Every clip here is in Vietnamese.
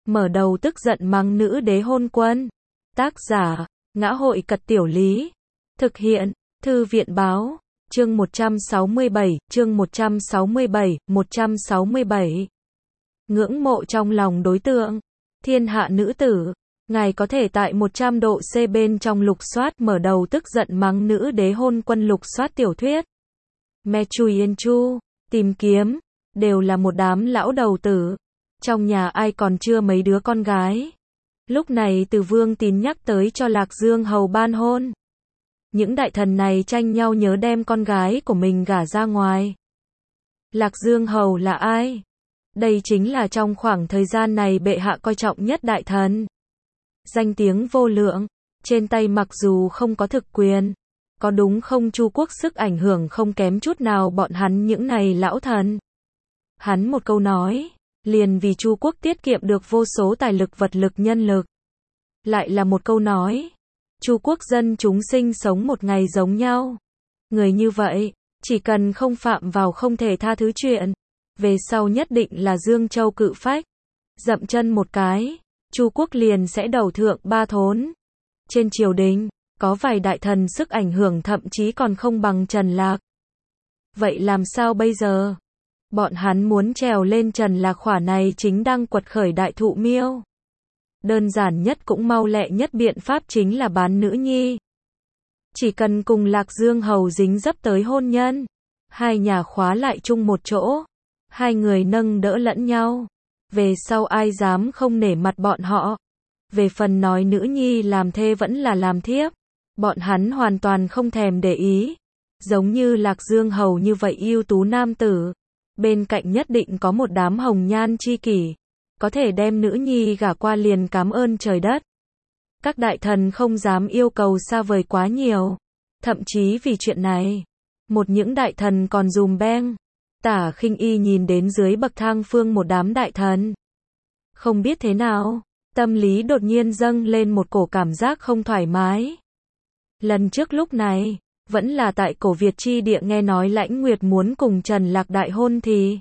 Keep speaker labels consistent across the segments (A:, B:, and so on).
A: mở đầu tức giận mắng nữ đế hôn quân. Tác giả, Ngã hội Cật Tiểu Lý. Thực hiện, Thư viện Báo. Chương 167, chương 167, 167. Ngưỡng mộ trong lòng đối tượng. Thiên hạ nữ tử. Ngài có thể tại 100 độ C bên trong lục soát mở đầu tức giận mắng nữ đế hôn quân lục soát tiểu thuyết. Me Chui Yên Chu, tìm kiếm, đều là một đám lão đầu tử. Trong nhà ai còn chưa mấy đứa con gái. Lúc này Từ Vương Tín nhắc tới cho Lạc Dương Hầu ban hôn. Những đại thần này tranh nhau nhớ đem con gái của mình gả ra ngoài. Lạc Dương Hầu là ai? Đây chính là trong khoảng thời gian này bệ hạ coi trọng nhất đại thần. Danh tiếng vô lượng, trên tay mặc dù không có thực quyền, có đúng không Chu quốc sức ảnh hưởng không kém chút nào bọn hắn những này lão thần. Hắn một câu nói, liền vì Chu quốc tiết kiệm được vô số tài lực vật lực nhân lực. Lại là một câu nói, Chu quốc dân chúng sinh sống một ngày giống nhau. Người như vậy, chỉ cần không phạm vào không thể tha thứ chuyện, về sau nhất định là Dương Châu cự phách. Dậm chân một cái, Chu quốc liền sẽ đầu thượng ba thốn. Trên triều đình, có vài đại thần sức ảnh hưởng thậm chí còn không bằng Trần Lạc. Vậy làm sao bây giờ? Bọn hắn muốn trèo lên Trần Lạc khỏa này chính đang quật khởi đại thụ miêu. Đơn giản nhất cũng mau lẹ nhất biện pháp chính là bán nữ nhi. Chỉ cần cùng Lạc Dương Hầu dính dấp tới hôn nhân, hai nhà khóa lại chung một chỗ, hai người nâng đỡ lẫn nhau, về sau ai dám không nể mặt bọn họ. Về phần nói nữ nhi làm thê vẫn là làm thiếp, bọn hắn hoàn toàn không thèm để ý. Giống như Lạc Dương Hầu như vậy ưu tú nam tử, bên cạnh nhất định có một đám hồng nhan chi kỷ, có thể đem nữ nhi gả qua liền cảm ơn trời đất. Các đại thần không dám yêu cầu xa vời quá nhiều, thậm chí vì chuyện này, một những đại thần còn dùm beng. Tả Khinh Y nhìn đến dưới bậc thang phương một đám đại thần, không biết thế nào, tâm lý đột nhiên dâng lên một cổ cảm giác không thoải mái. Lần trước lúc này, vẫn là tại cổ Việt chi địa nghe nói Lãnh Nguyệt muốn cùng Trần Lạc đại hôn thì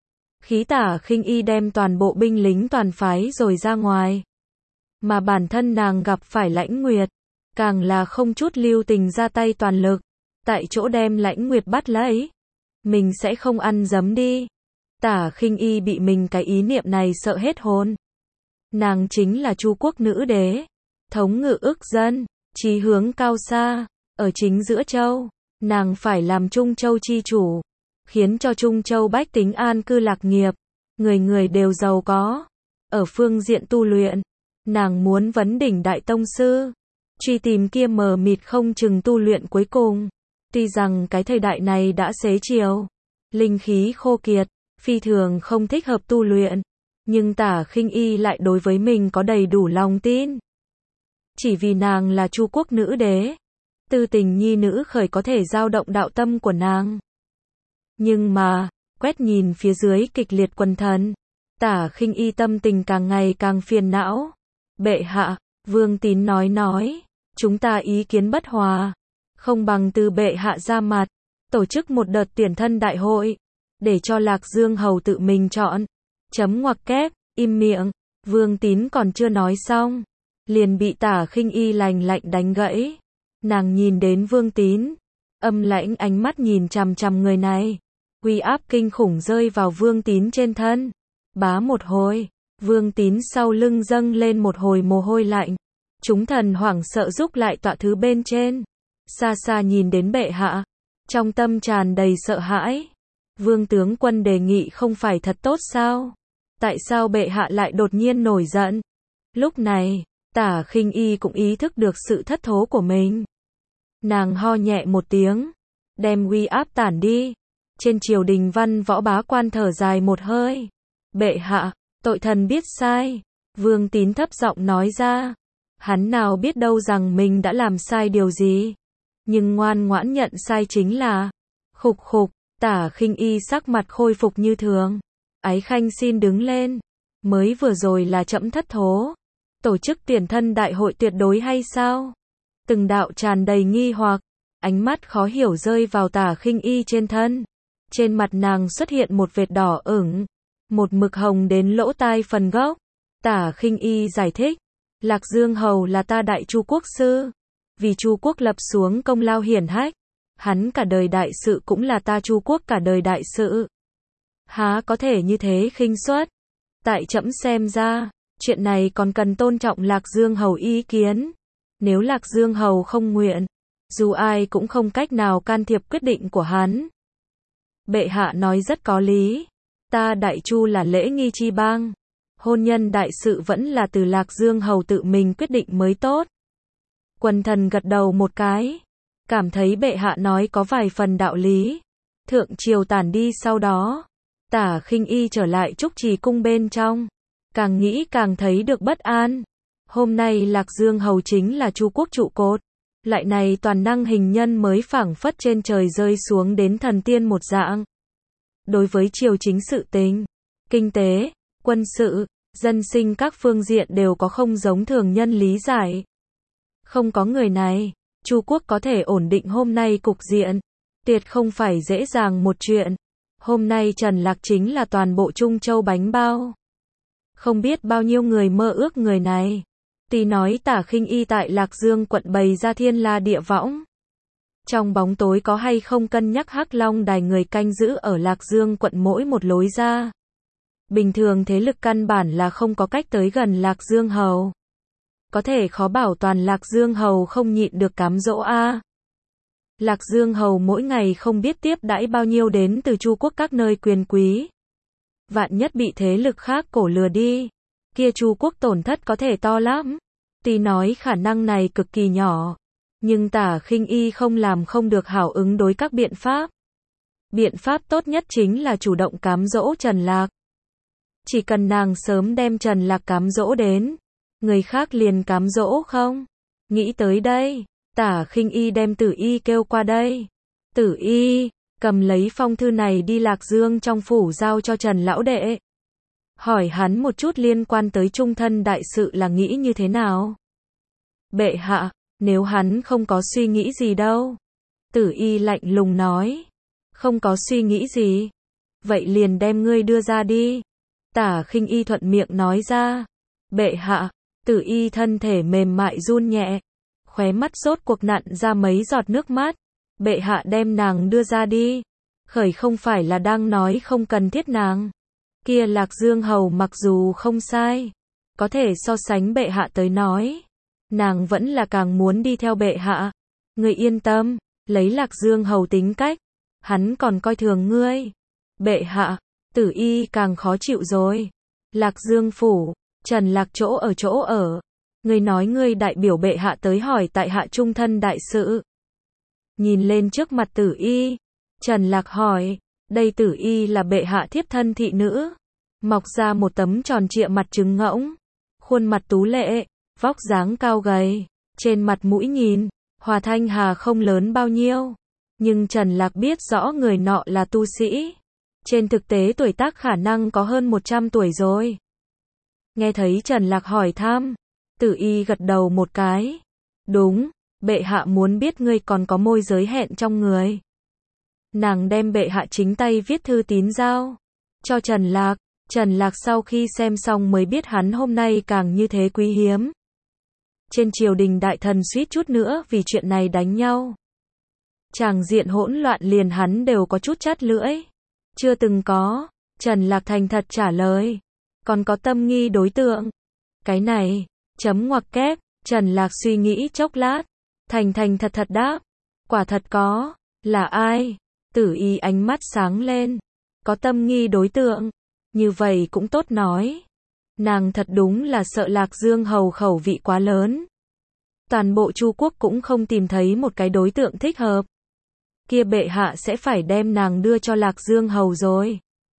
A: khí Tả Khinh Y đem toàn bộ binh lính toàn phái rồi ra ngoài. Mà bản thân nàng gặp phải Lãnh Nguyệt, càng là không chút lưu tình ra tay toàn lực, tại chỗ đem Lãnh Nguyệt bắt lấy. Mình sẽ không ăn dấm đi. Tả Khinh Y bị mình cái ý niệm này sợ hết hồn. Nàng chính là Chu quốc nữ đế, thống ngự ức dân, chí hướng cao xa, ở chính giữa châu, nàng phải làm Trung Châu chi chủ, khiến cho Trung Châu bách tính an cư lạc nghiệp, người người đều giàu có. Ở phương diện tu luyện, nàng muốn vấn đỉnh đại tông sư, truy tìm kia mờ mịt không chừng tu luyện cuối cùng. Tuy rằng cái thời đại này đã xế chiều, linh khí khô kiệt, phi thường không thích hợp tu luyện, nhưng Tả Khinh Y lại đối với mình có đầy đủ lòng tin. Chỉ vì nàng là Chu quốc nữ đế, tư tình nhi nữ khởi có thể dao động đạo tâm của nàng. Nhưng mà, quét nhìn phía dưới kịch liệt quần thần, Tả Khinh Y tâm tình càng ngày càng phiền não. Bệ hạ, Vương Tín nói, chúng ta ý kiến bất hòa, không bằng từ bệ hạ ra mặt, tổ chức một đợt tuyển thân đại hội, để cho Lạc Dương Hầu tự mình chọn. Chấm ngoặc kép, im miệng, Vương Tín còn chưa nói xong, liền bị Tả Khinh Y lạnh đánh gãy. Nàng nhìn đến Vương Tín, âm lãnh ánh mắt nhìn chằm chằm người này, uy áp kinh khủng rơi vào Vương Tín trên thân. Bá một hồi, Vương Tín sau lưng dâng lên một hồi mồ hôi lạnh. Chúng thần hoảng sợ rúc lại tọa thứ bên trên, xa xa nhìn đến bệ hạ, trong tâm tràn đầy sợ hãi. Vương tướng quân đề nghị không phải thật tốt sao? Tại sao bệ hạ lại đột nhiên nổi giận? Lúc này, Tả Khinh Y cũng ý thức được sự thất thố của mình. Nàng ho nhẹ một tiếng, đem uy áp tản đi. Trên triều đình văn võ bá quan thở dài một hơi. Bệ hạ, tội thần biết sai. Vương Tín thấp giọng nói ra. Hắn nào biết đâu rằng mình đã làm sai điều gì. Nhưng ngoan ngoãn nhận sai chính là. Khục khục, Tả Khinh Y sắc mặt khôi phục như thường. Ái khanh xin đứng lên. Mới vừa rồi là trẫm thất thố. Tổ chức tuyển thân đại hội tuyệt đối hay sao? Từng đạo tràn đầy nghi hoặc, ánh mắt khó hiểu rơi vào Tả Khinh Y trên thân. Trên mặt nàng xuất hiện một vệt đỏ ửng, một mực hồng đến lỗ tai phần gốc. Tả Khinh Y giải thích, Lạc Dương Hầu là ta Đại Chu quốc sư, vì Chu quốc lập xuống công lao hiển hách, hắn cả đời đại sự cũng là ta Chu quốc cả đời đại sự. Há có thể như thế khinh suất? Tại trẫm xem ra, chuyện này còn cần tôn trọng Lạc Dương Hầu ý kiến. Nếu Lạc Dương Hầu không nguyện, dù ai cũng không cách nào can thiệp quyết định của hắn. Bệ hạ nói rất có lý. Ta Đại Chu là lễ nghi chi bang. Hôn nhân đại sự vẫn là từ Lạc Dương Hầu tự mình quyết định mới tốt. Quần thần gật đầu một cái, cảm thấy bệ hạ nói có vài phần đạo lý. Thượng triều tản đi sau đó, Tả Khinh Y trở lại Trúc Trì cung bên trong, càng nghĩ càng thấy được bất an. Hôm nay Lạc Dương Hầu chính là Chu quốc trụ cột, lại này toàn năng hình nhân mới phảng phất trên trời rơi xuống đến thần tiên một dạng. Đối với triều chính sự tình, kinh tế, quân sự, dân sinh các phương diện đều có không giống thường nhân lý giải. Không có người này, Chu quốc có thể ổn định hôm nay cục diện, tuyệt không phải dễ dàng một chuyện. Hôm nay Trần Lạc chính là toàn bộ Trung Châu bánh bao. Không biết bao nhiêu người mơ ước người này. Tuy nói Tả Khinh Y tại Lạc Dương quận bày ra thiên la địa võng. Trong bóng tối có hay không cân nhắc Hắc Long đài người canh giữ ở Lạc Dương quận mỗi một lối ra. Bình thường thế lực căn bản là không có cách tới gần Lạc Dương Hầu. Có thể khó bảo toàn Lạc Dương Hầu không nhịn được cám dỗ a. Lạc Dương Hầu mỗi ngày không biết tiếp đãi bao nhiêu đến từ Chu quốc các nơi quyền quý. Vạn nhất bị thế lực khác cổ lừa đi, kia Chu quốc tổn thất có thể to lắm. Tuy nói khả năng này cực kỳ nhỏ, nhưng Tả Khinh Y không làm không được hảo ứng đối các biện pháp. Biện pháp tốt nhất chính là chủ động cám dỗ Trần Lạc. Chỉ cần nàng sớm đem Trần Lạc cám dỗ đến, người khác liền cám dỗ không? Nghĩ tới đây, Tả Khinh Y đem Tử Y kêu qua đây. Tử Y, cầm lấy phong thư này đi Lạc Dương trong phủ giao cho Trần lão đệ. Hỏi hắn một chút liên quan tới trung thân đại sự là nghĩ như thế nào? Bệ hạ, nếu hắn không có suy nghĩ gì đâu. Tử Y lạnh lùng nói. Không có suy nghĩ gì. Vậy liền đem ngươi đưa ra đi. Tả Khinh Y thuận miệng nói ra. Bệ hạ, Tử Y thân thể mềm mại run nhẹ. Khóe mắt rốt cuộc nặn ra mấy giọt nước mắt. Bệ hạ đem nàng đưa ra đi. Khởi không phải là đang nói không cần thiết nàng. Kia Lạc Dương Hầu mặc dù không sai, có thể so sánh bệ hạ tới nói, nàng vẫn là càng muốn đi theo bệ hạ. Ngươi yên tâm, lấy Lạc Dương Hầu tính cách, hắn còn coi thường ngươi. Bệ hạ, Tử Y càng khó chịu rồi. Lạc Dương phủ, Trần Lạc chỗ ở. Ngươi nói ngươi đại biểu bệ hạ tới hỏi tại hạ trung thân đại sự. Nhìn lên trước mặt Tử Y, Trần Lạc hỏi, đây Tử Y là bệ hạ thiếp thân thị nữ, mọc ra một tấm tròn trịa mặt trứng ngỗng, khuôn mặt tú lệ, vóc dáng cao gầy, trên mặt mũi nhìn, Hòa Thanh Hà không lớn bao nhiêu, nhưng Trần Lạc biết rõ người nọ là tu sĩ, trên thực tế tuổi tác khả năng có hơn 100 tuổi rồi. Nghe thấy Trần Lạc hỏi thăm, Tử Y gật đầu một cái, đúng, bệ hạ muốn biết ngươi còn có môi giới hẹn trong người. Nàng đem bệ hạ chính tay viết thư tín giao cho Trần Lạc. Trần Lạc sau khi xem xong mới biết hắn hôm nay càng như thế quý hiếm. Trên triều đình đại thần suýt chút nữa vì chuyện này đánh nhau. Tràng diện hỗn loạn liền hắn đều có chút chát lưỡi. Chưa từng có. Trần Lạc thành thật trả lời. Còn có tâm nghi đối tượng. Cái này, chấm ngoặc kép. Trần Lạc suy nghĩ chốc lát. Thành thật đáp. Quả thật có. Là ai? Tử Y ánh mắt sáng lên. Có tâm nghi đối tượng. Như vậy cũng tốt nói. Nàng thật đúng là sợ Lạc Dương Hầu khẩu vị quá lớn. Toàn bộ Chu quốc cũng không tìm thấy một cái đối tượng thích hợp. Kia bệ hạ sẽ phải đem nàng đưa cho Lạc Dương Hầu rồi.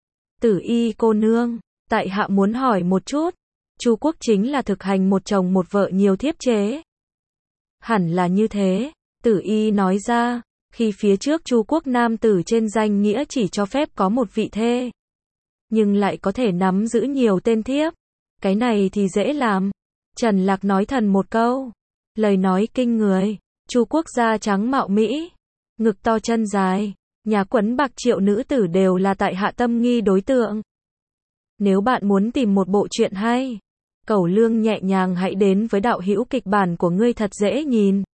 A: Tử Y cô nương, tại hạ muốn hỏi một chút. Chu quốc chính là thực hành một chồng một vợ nhiều thiếp chế. Hẳn là như thế. Tử Y nói ra. Khi phía trước Chu quốc nam tử trên danh nghĩa chỉ cho phép có một vị thê, nhưng lại có thể nắm giữ nhiều tên thiếp. Cái này thì dễ làm. Trần Lạc nói thần một câu. Lời nói kinh người. Chu quốc da trắng mạo Mỹ, ngực to chân dài, nhà quấn bạc triệu nữ tử đều là tại hạ tâm nghi đối tượng. Nếu bạn muốn tìm một bộ truyện hay, Cẩu Lương nhẹ nhàng hãy đến với đạo hữu kịch bản của ngươi thật dễ nhìn.